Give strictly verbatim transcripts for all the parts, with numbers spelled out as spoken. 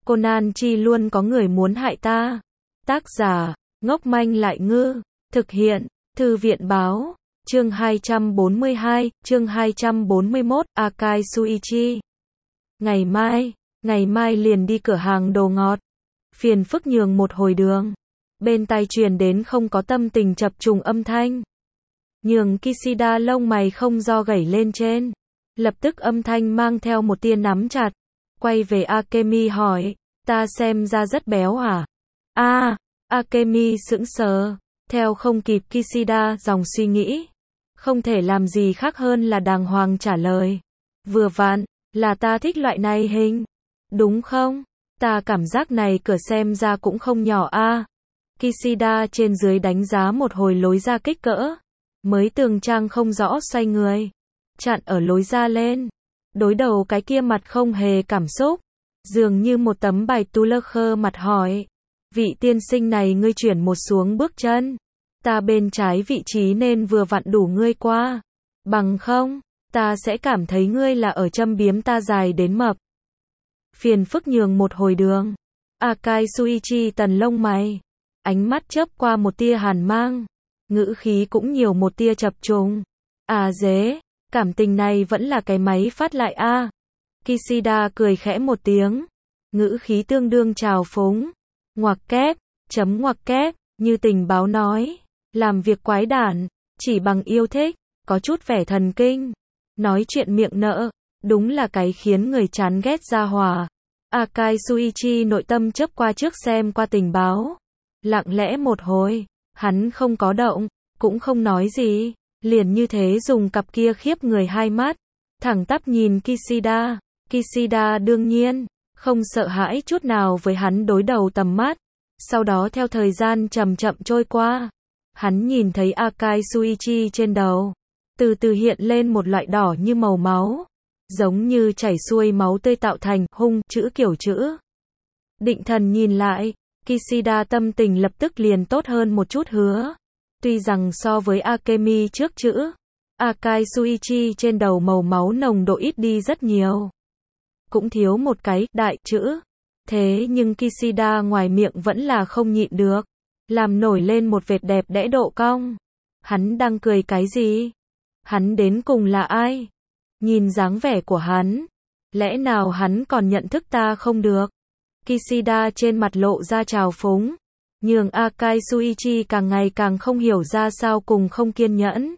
Conan chi luôn có người muốn hại ta. Tác giả, ngốc manh lại ngư. Thực hiện, Thư viện báo. Chương hai trăm bốn mươi hai, chương hai trăm bốn mươi mốt, Akai Suichi. Ngày mai, ngày mai liền đi cửa hàng đồ ngọt. Phiền phức nhường một hồi đường. Bên tai truyền đến không có tâm tình chập trùng âm thanh. Nhường Kishida lông mày không do gẩy lên trên. Lập tức âm thanh mang theo một tia nắm chặt. Quay về Akemi hỏi, ta xem ra rất béo à? A, à, Akemi sững sờ, theo không kịp Kishida dòng suy nghĩ. Không thể làm gì khác hơn là đàng hoàng trả lời. Vừa vặn, là ta thích loại này hình. Đúng không? Ta cảm giác này cửa xem ra cũng không nhỏ a. À. Kishida trên dưới đánh giá một hồi lối ra kích cỡ. Mới tường trang không rõ xoay người. Chặn ở lối ra lên. Đối đầu cái kia mặt không hề cảm xúc. Dường như một tấm bài tu lơ khơ mặt hỏi. Vị tiên sinh này ngươi chuyển một xuống bước chân. Ta bên trái vị trí nên vừa vặn đủ ngươi qua. Bằng không, ta sẽ cảm thấy ngươi là ở châm biếm ta dài đến mập. Phiền phức nhường một hồi đường. Akai Suichi tần lông mày. Ánh mắt chớp qua một tia hàn mang. Ngữ khí cũng nhiều một tia chập trùng. À dế, cảm tình này vẫn là cái máy phát lại a. À. Kishida cười khẽ một tiếng. Ngữ khí tương đương trào phúng. Ngoặc kép, chấm ngoặc kép, như tình báo nói. Làm việc quái đản, chỉ bằng yêu thích, có chút vẻ thần kinh. Nói chuyện miệng nợ, đúng là cái khiến người chán ghét ra hòa. Akai Suichi nội tâm chớp qua trước xem qua tình báo. Lặng lẽ một hồi, hắn không có động, cũng không nói gì. Liền như thế dùng cặp kia khiếp người hai mắt. Thẳng tắp nhìn Kishida. Kishida đương nhiên, không sợ hãi chút nào với hắn đối đầu tầm mắt. Sau đó theo thời gian chậm chậm trôi qua. Hắn nhìn thấy Akai Suichi trên đầu. Từ từ hiện lên một loại đỏ như màu máu. Giống như chảy xuôi máu tươi tạo thành hung chữ kiểu chữ. Định thần nhìn lại. Kishida tâm tình lập tức liền tốt hơn một chút hứa. Tuy rằng so với Akemi trước chữ. Akai Suichi trên đầu màu máu nồng độ ít đi rất nhiều. Cũng thiếu một cái đại chữ. Thế nhưng Kishida ngoài miệng vẫn là không nhịn được. Làm nổi lên một vệt đẹp đẽ độ cong. Hắn đang cười cái gì? Hắn đến cùng là ai? Nhìn dáng vẻ của hắn. Lẽ nào hắn còn nhận thức ta không được? Kishida trên mặt lộ ra trào phúng. Nhường Akai Suichi càng ngày càng không hiểu ra sao cùng không kiên nhẫn.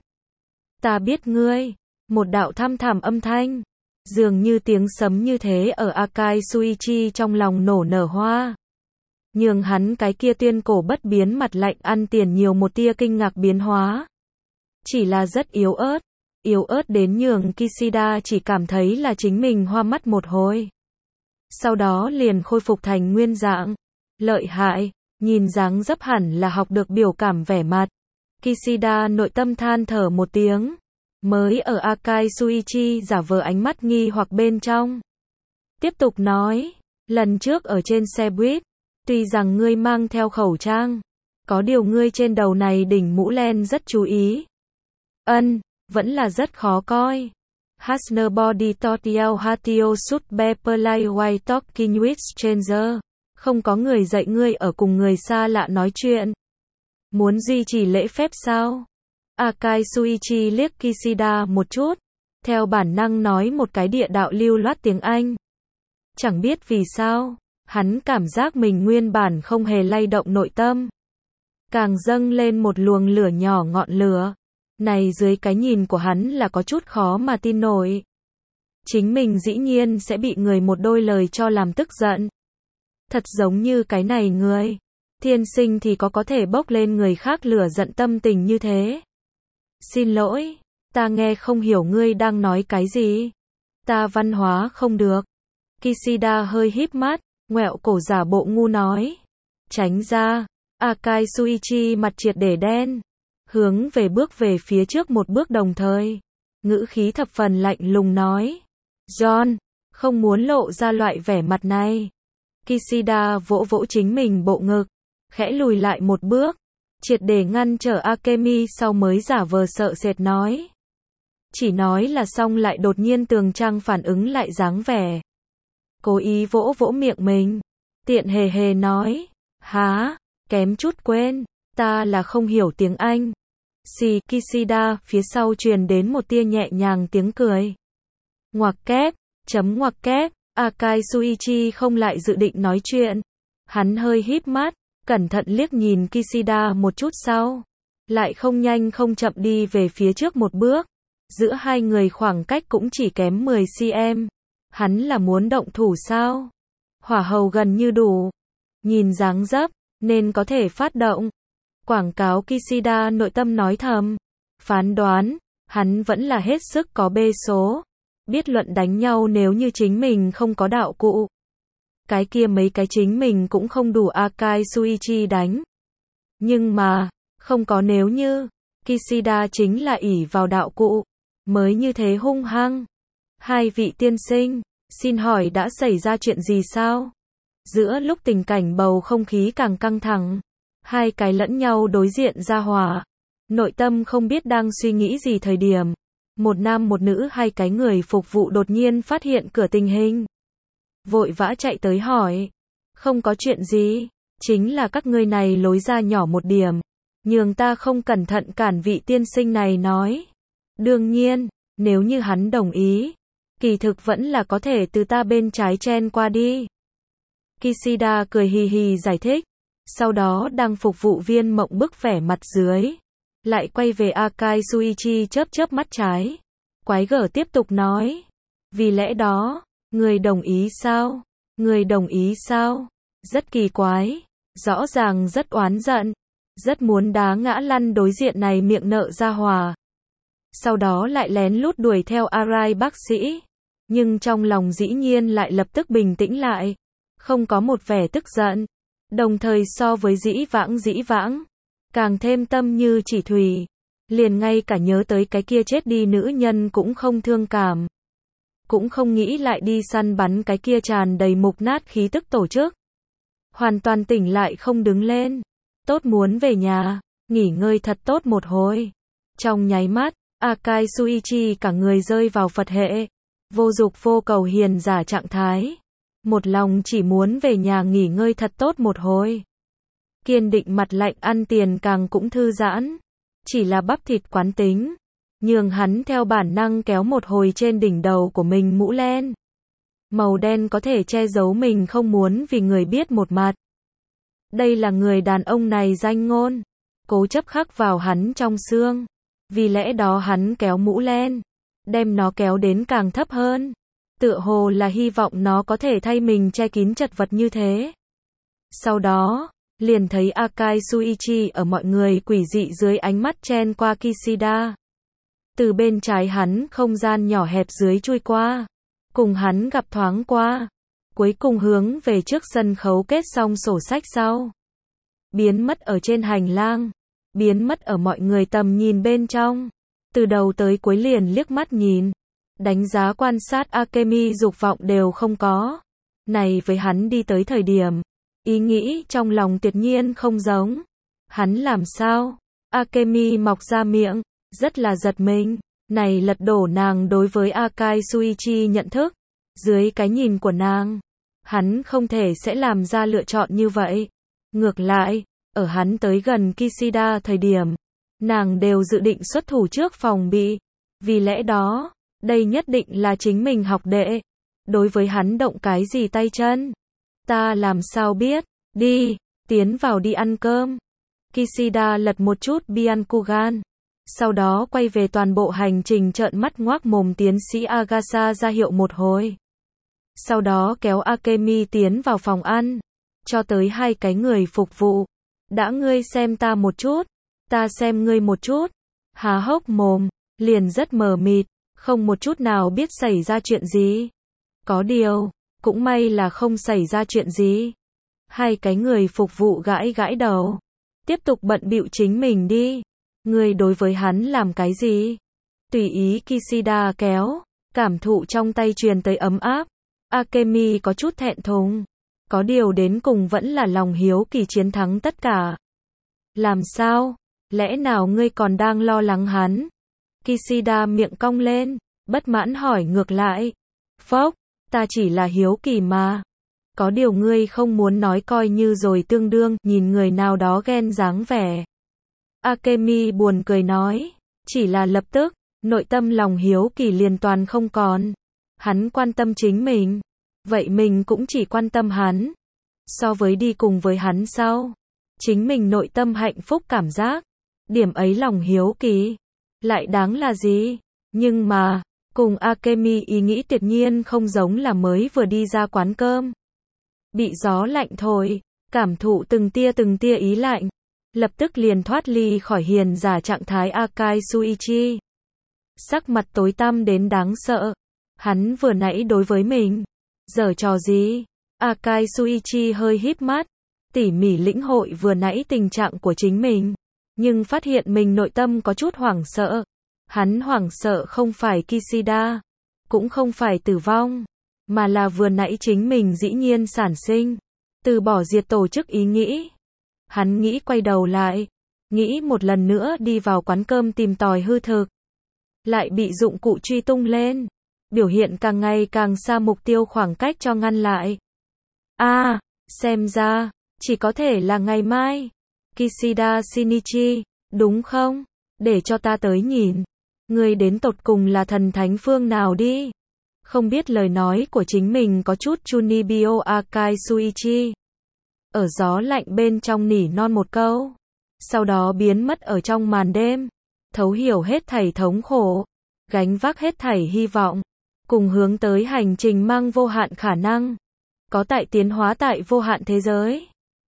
Ta biết ngươi. Một đạo thăm thẳm âm thanh. Dường như tiếng sấm như thế ở Akai Suichi trong lòng nổ nở hoa. Nhường hắn cái kia tuyên cổ bất biến mặt lạnh ăn tiền nhiều một tia kinh ngạc biến hóa. Chỉ là rất yếu ớt. Yếu ớt đến nhường Kishida chỉ cảm thấy là chính mình hoa mắt một hồi. Sau đó liền khôi phục thành nguyên dạng. Lợi hại, nhìn dáng dấp hẳn là học được biểu cảm vẻ mặt. Kishida nội tâm than thở một tiếng. Mới ở Akai Suichi giả vờ ánh mắt nghi hoặc bên trong. Tiếp tục nói, lần trước ở trên xe buýt, tuy rằng ngươi mang theo khẩu trang, có điều ngươi trên đầu này đỉnh mũ len rất chú ý. Ân, vẫn là rất khó coi. Hasner body totiao hatio sut bepelai white talking with stranger. Không có người dạy ngươi ở cùng người xa lạ nói chuyện. Muốn duy trì lễ phép sao? Akai Suichi liếc Kishida một chút. Theo bản năng nói một cái địa đạo lưu loát tiếng Anh. Chẳng biết vì sao. Hắn cảm giác mình nguyên bản không hề lay động nội tâm. Càng dâng lên một luồng lửa nhỏ ngọn lửa. Này dưới cái nhìn của hắn là có chút khó mà tin nổi. Chính mình dĩ nhiên sẽ bị người một đôi lời cho làm tức giận. Thật giống như cái này người. Thiên sinh thì có có thể bốc lên người khác lửa giận tâm tình như thế. Xin lỗi, ta nghe không hiểu ngươi đang nói cái gì. Ta văn hóa không được. Kishida hơi híp mắt. Ngoẹo cổ giả bộ ngu nói. Tránh ra. Akai Suichi mặt triệt để đen. Hướng về bước về phía trước một bước đồng thời. Ngữ khí thập phần lạnh lùng nói. John, không muốn lộ ra loại vẻ mặt này. Kishida vỗ vỗ chính mình bộ ngực. Khẽ lùi lại một bước. Triệt để ngăn trở Akemi sau mới giả vờ sợ sệt nói. Chỉ nói là xong lại đột nhiên tường trang phản ứng lại dáng vẻ. Cố ý vỗ vỗ miệng mình. tiện hề hề nói, há, kém chút quên, ta là không hiểu tiếng Anh. Xì, Kishida, phía sau truyền đến một tia nhẹ nhàng tiếng cười. Ngoặc kép, chấm ngoặc kép, Akai Shuichi không lại dự định nói chuyện. Hắn hơi híp mắt, cẩn thận liếc nhìn Kishida một chút sau. Lại không nhanh không chậm đi về phía trước một bước. Giữa hai người khoảng cách cũng chỉ kém mười xăng-ti-mét. Hắn là muốn động thủ sao? Hỏa hầu gần như đủ. Nhìn dáng dấp, nên có thể phát động. Quảng cáo Kishida nội tâm nói thầm. Phán đoán, hắn vẫn là hết sức có bê số. Biết luận đánh nhau nếu như chính mình không có đạo cụ. Cái kia mấy cái chính mình cũng không đủ Akai Shuichi đánh. Nhưng mà, không có nếu như, Kishida chính là ỷ vào đạo cụ, mới như thế hung hăng. Hai vị tiên sinh, xin hỏi đã xảy ra chuyện gì sao? Giữa lúc tình cảnh bầu không khí càng căng thẳng, hai cái lẫn nhau đối diện ra hỏa. Nội tâm không biết đang suy nghĩ gì thời điểm. Một nam một nữ hai cái người phục vụ đột nhiên phát hiện cửa tình hình. Vội vã chạy tới hỏi. Không có chuyện gì, chính là các ngươi này lối ra nhỏ một điểm. Nhường ta không cẩn thận cản vị tiên sinh này nói. Đương nhiên, nếu như hắn đồng ý, kỳ thực vẫn là có thể từ ta bên trái chen qua đi. Kishida cười hì hì giải thích. Sau đó đang phục vụ viên mộng bức vẻ mặt dưới. Lại quay về Akai Shuichi chớp chớp mắt trái. Quái gở tiếp tục nói. Vì lẽ đó, người đồng ý sao? Người đồng ý sao? Rất kỳ quái. Rõ ràng rất oán giận. Rất muốn đá ngã lăn đối diện này miệng nợ ra hòa. Sau đó lại lén lút đuổi theo Arai bác sĩ. Nhưng trong lòng dĩ nhiên lại lập tức bình tĩnh lại. Không có một vẻ tức giận. Đồng thời so với dĩ vãng dĩ vãng. Càng thêm tâm như chỉ thủy. Liền ngay cả nhớ tới cái kia chết đi nữ nhân cũng không thương cảm. Cũng không nghĩ lại đi săn bắn cái kia tràn đầy mục nát khí tức tổ chức. Hoàn toàn tỉnh lại không đứng lên. Tốt muốn về nhà, nghỉ ngơi thật tốt một hồi. Trong nháy mắt, Akai Shuichi cả người rơi vào Phật hệ. Vô dục vô cầu hiền giả trạng thái. Một lòng chỉ muốn về nhà nghỉ ngơi thật tốt một hồi. Kiên định mặt lạnh ăn tiền càng cũng thư giãn. Chỉ là bắp thịt quán tính. Nhường hắn theo bản năng kéo một hồi trên đỉnh đầu của mình mũ len. Màu đen có thể che giấu mình không muốn vì người biết một mặt. Đây là người đàn ông này danh ngôn. Cố chấp khắc vào hắn trong xương. Vì lẽ đó hắn kéo mũ len. Đem nó kéo đến càng thấp hơn. Tựa hồ là hy vọng nó có thể thay mình che kín chật vật như thế. Sau đó, liền thấy Akai Shuichi ở mọi người quỷ dị dưới ánh mắt chen qua Kishida. Từ bên trái hắn không gian nhỏ hẹp dưới chui qua. Cùng hắn gặp thoáng qua. Cuối cùng hướng về trước sân khấu kết xong sổ sách sau. Biến mất ở trên hành lang. Biến mất ở mọi người tầm nhìn bên trong. Từ đầu tới cuối liền liếc mắt nhìn. Đánh giá quan sát Akemi dục vọng đều không có. Này với hắn đi tới thời điểm. Ý nghĩ trong lòng tuyệt nhiên không giống. Hắn làm sao? Akemi mọc ra miệng. Rất là giật mình. Này lật đổ nàng đối với Akai Shuichi nhận thức. Dưới cái nhìn của nàng. Hắn không thể sẽ làm ra lựa chọn như vậy. Ngược lại, ở hắn tới gần Kishida thời điểm. Nàng đều dự định xuất thủ trước phòng bị. Vì lẽ đó, đây nhất định là chính mình học đệ. Đối với hắn động cái gì tay chân? Ta làm sao biết? Đi, tiến vào đi ăn cơm. Kishida lật một chút Byakugan. Sau đó quay về toàn bộ hành trình trợn mắt ngoác mồm tiến sĩ Agasa ra hiệu một hồi. Sau đó kéo Akemi tiến vào phòng ăn. Cho tới hai cái người phục vụ. Đã ngươi xem ta một chút. Ta xem ngươi một chút. Há hốc mồm. Liền rất mờ mịt. Không một chút nào biết xảy ra chuyện gì. Có điều. Cũng may là không xảy ra chuyện gì. Hai cái người phục vụ gãi gãi đầu. Tiếp tục bận bịu chính mình đi. Ngươi đối với hắn làm cái gì? Tùy ý Kishida kéo. Cảm thụ trong tay truyền tới ấm áp. Akemi có chút thẹn thùng. Có điều đến cùng vẫn là lòng hiếu kỳ chiến thắng tất cả. Làm sao? Lẽ nào ngươi còn đang lo lắng hắn? Kishida miệng cong lên. Bất mãn hỏi ngược lại. Phốc, ta chỉ là hiếu kỳ mà. Có điều ngươi không muốn nói coi như rồi tương đương, nhìn người nào đó ghen dáng vẻ. Akemi buồn cười nói, chỉ là lập tức, nội tâm lòng hiếu kỳ liền toàn không còn. Hắn quan tâm chính mình, vậy mình cũng chỉ quan tâm hắn. So với đi cùng với hắn sau, chính mình nội tâm hạnh phúc cảm giác, điểm ấy lòng hiếu kỳ, lại đáng là gì? Nhưng mà, cùng Akemi ý nghĩ tuyệt nhiên không giống là mới vừa đi ra quán cơm. Bị gió lạnh thổi, cảm thụ từng tia từng tia ý lạnh, lập tức liền thoát ly khỏi hiền giả trạng thái Akai Suichi. Sắc mặt tối tăm đến đáng sợ, hắn vừa nãy đối với mình, giở trò gì? Akai Suichi hơi híp mắt, tỉ mỉ lĩnh hội vừa nãy tình trạng của chính mình, nhưng phát hiện mình nội tâm có chút hoảng sợ. Hắn hoảng sợ không phải Kishida, cũng không phải tử vong, mà là vừa nãy chính mình dĩ nhiên sản sinh, từ bỏ diệt tổ chức ý nghĩ. Hắn nghĩ quay đầu lại, nghĩ một lần nữa đi vào quán cơm tìm tòi hư thực, lại bị dụng cụ truy tung lên, biểu hiện càng ngày càng xa mục tiêu khoảng cách cho ngăn lại. A, à, xem ra, chỉ có thể là ngày mai. Kishida Shinichi, đúng không? Để cho ta tới nhìn. Ngươi đến tột cùng là thần thánh phương nào đi? Không biết lời nói của chính mình có chút Chunibyo Akai Suichi. Ở gió lạnh bên trong nỉ non một câu. Sau đó biến mất ở trong màn đêm. Thấu hiểu hết thảy thống khổ. Gánh vác hết thảy hy vọng. Cùng hướng tới hành trình mang vô hạn khả năng. Có tại tiến hóa tại vô hạn thế giới.